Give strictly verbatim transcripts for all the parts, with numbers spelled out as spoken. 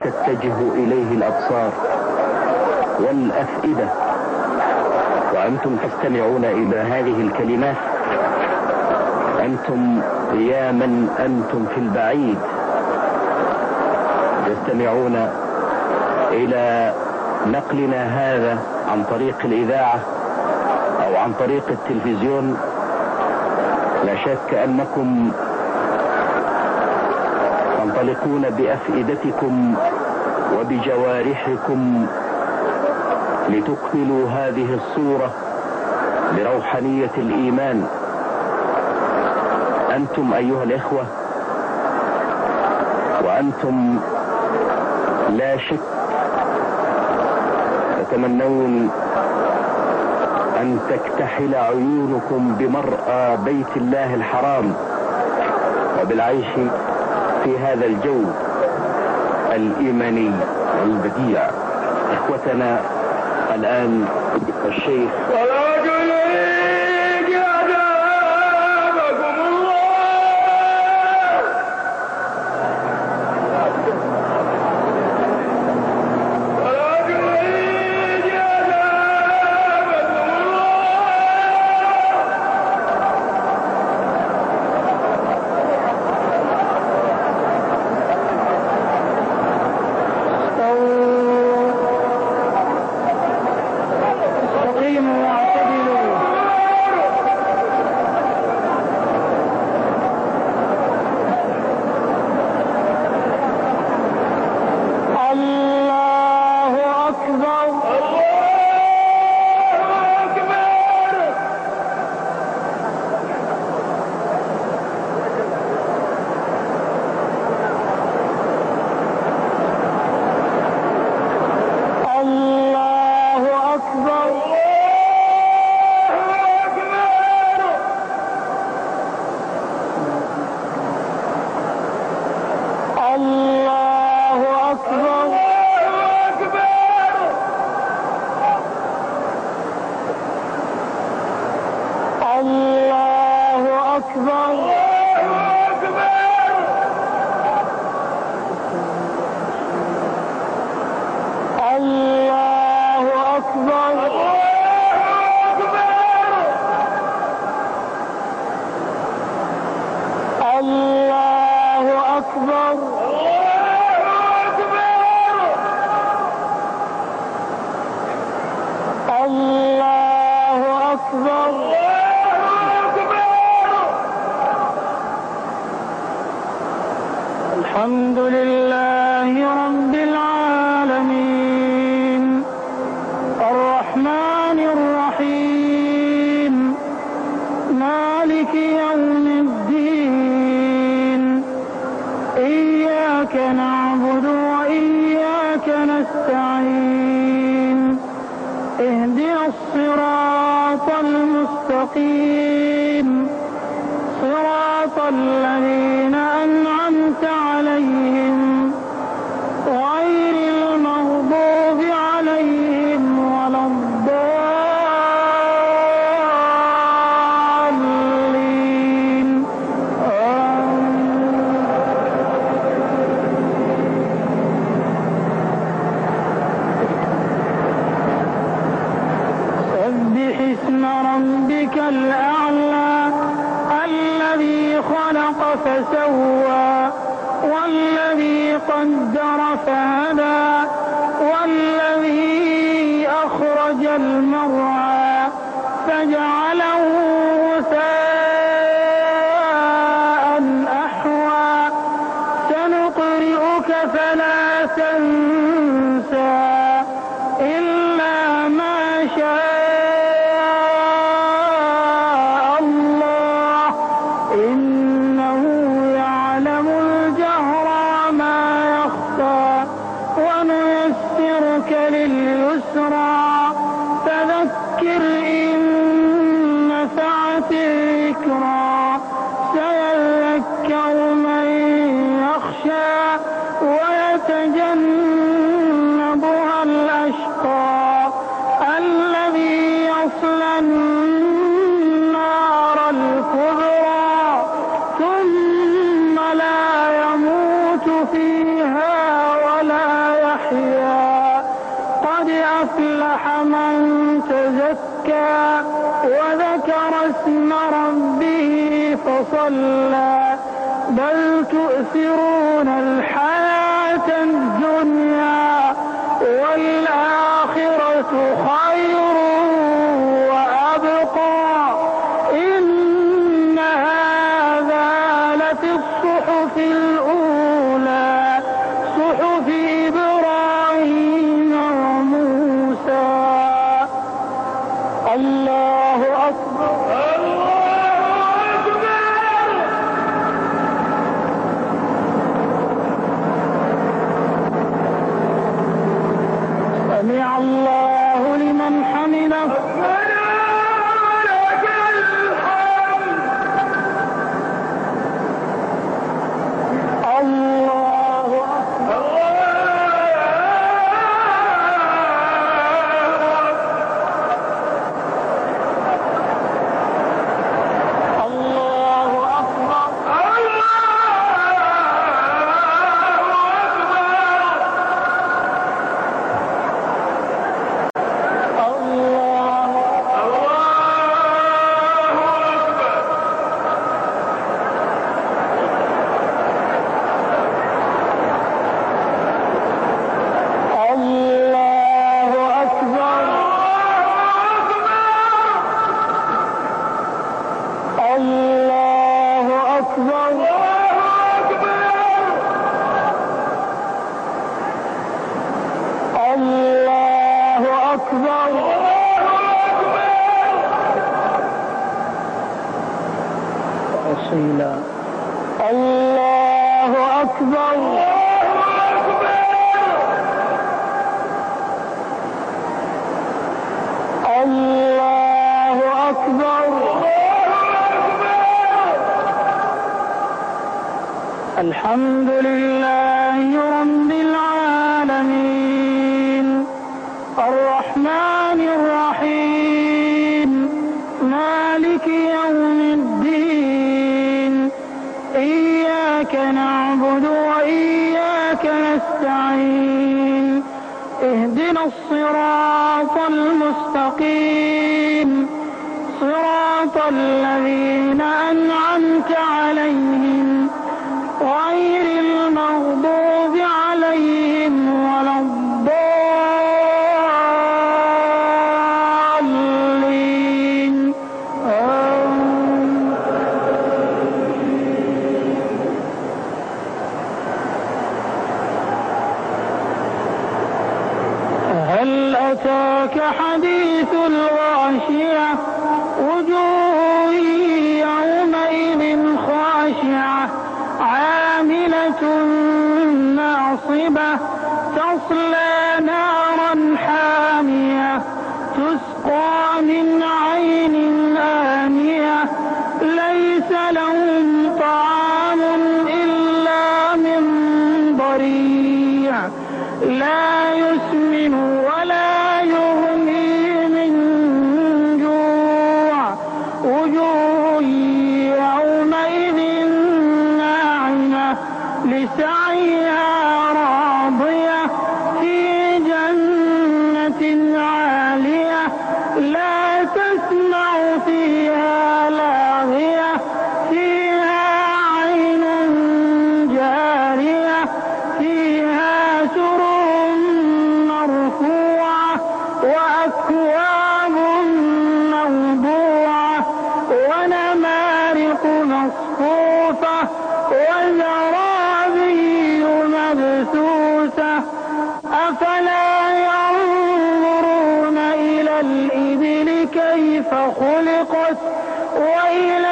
تتجه إليه الأبصار والأفئدة، وأنتم تستمعون إلى هذه الكلمات. أنتم يا من أنتم في البعيد تستمعون إلى نقلنا هذا عن طريق الإذاعة أو عن طريق التلفزيون. لا شك أنكم تنطلقون بأفئدتكم وبجوارحكم لتكملوا هذه الصورة بروحانية الإيمان. أنتم أيها الإخوة، وأنتم لا شك تتمنون أن تكتحل عيونكم بمرأى بيت الله الحرام وبالعيش في هذا الجو الإيماني البديع. إخوتنا الآن الشيخ الحمد لله رب العالمين الرحمن الرحيم مالك يوم الدين إياك نعبد وإياك نستعين اهدنا الصراط المستقيم صراط الذين أنعمت عليهم غير المغضوب عليهم ولا الضالين سبح اسم ربك الأعلى الذي خلق فسوى والذي قدر فهدى والذي أخرج المرعى فجعله غثاء أحوى سنقرئك فلا تنسى إلا ما شاء الله إنه يعلم الجهر وما يخفى ونيسرك لليسرى فذكر إن نفعت الذكرى سيذكر من يخشى ويتجنبها الأشقى الذي يصلى النار الكبرى ثم لا يموت فيها ولا يحيى قد أفلح من تزكى وذكر اسم ربه فصلى بل تؤثرون الحياة الدنيا والآخرة خير وأبقى إن هذا لفي الصحف الأولى صحف إبراهيم وموسى. الله أكبر. سمع الله لمن حمده. الله أكبر. الله أكبر. الحمد لله رب العالمين الرحمن الرحيم مالك يوم الدين إياك نعبد وإياك نستعين اهدنا الصراط المستقيم صراط الذين أنعمت عليهم غير المغضوب عليهم ولا الضالين آمين. هل أتاك حديث الغاشية وجوه يومئذ خاشعة عاملة ناصبة تصلى نارا حامية تسقى من عين آنية ليس لهم طعام إلا من ضريع لا يسمن ولا يغني من جوع وجوه يومئذ لسعيها راضية في جنة عالية لا تسمع فيها لاغية فيها عين جارية فيها سرر مرفوعة وأكواب موضوعة ونمارق مصفوفة وزرابي مبثوثة أفلا ينظرون إلى الإبل كيف خلقت وإلى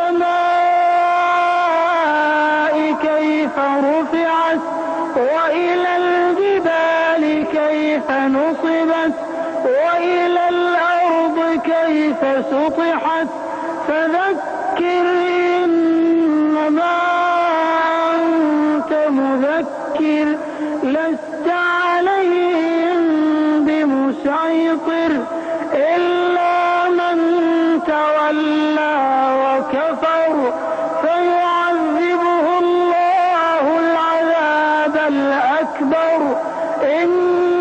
السماء كيف رفعت وإلى الجبال كيف نصبت وإلى الأرض كيف سطحت فذكر إنما مذكر لست عليهم بمسيطر إلا من تولى وكفر فيعذبه الله العذاب الأكبر إن